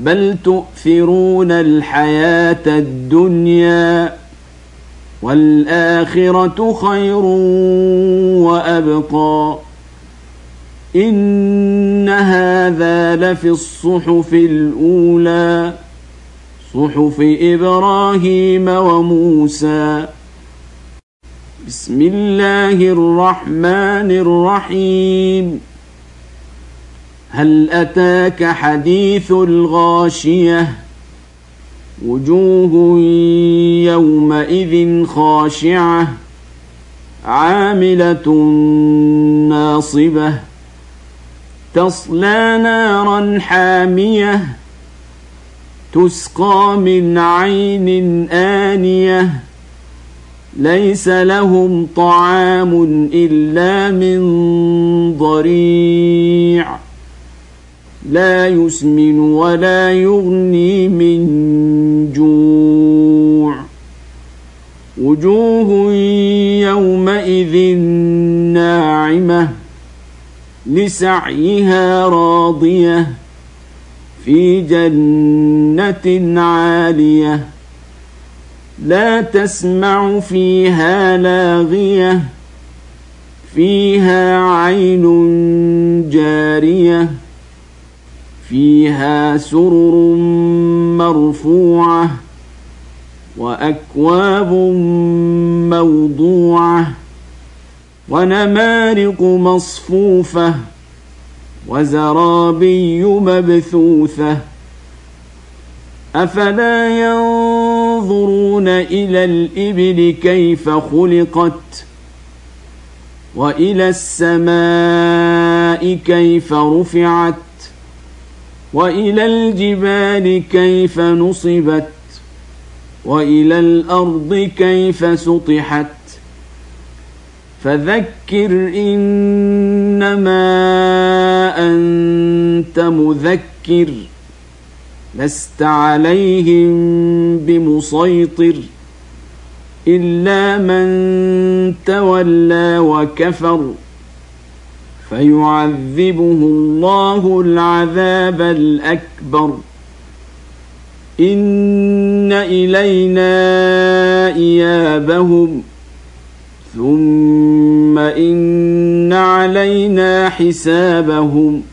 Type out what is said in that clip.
بل تؤثرون الحياة الدنيا والآخرة خير وأبقى إن هذا لفي الصحف الأولى صحف إبراهيم وموسى. بسم الله الرحمن الرحيم. هل أتاك حديث الغاشية وجوه يومئذ خاشعة عاملة ناصبة تصلى نارا حامية تسقى من عين آنية ليس لهم طعام إلا من ضريع لا يسمن ولا يغني من جوع وجوه يومئذ ناعمة لسعيها راضية في جنة عالية لا تسمع فيها لاغية فيها عين جارية فيها سرر مرفوعة وأكواب موضوعة ونمارق مصفوفة وزرابي مبثوثة أفلا ينظرون إلى الإبل كيف خلقت وإلى السماء كيف رفعت وإلى الجبال كيف نصبت وإلى الأرض كيف سطحت فذكر إنما أنت مذكر لست عليهم بمسيطر إلا من تولى وكفر فيعذبه الله العذاب الأكبر إن إلينا إيابهم ثم إن علينا حسابهم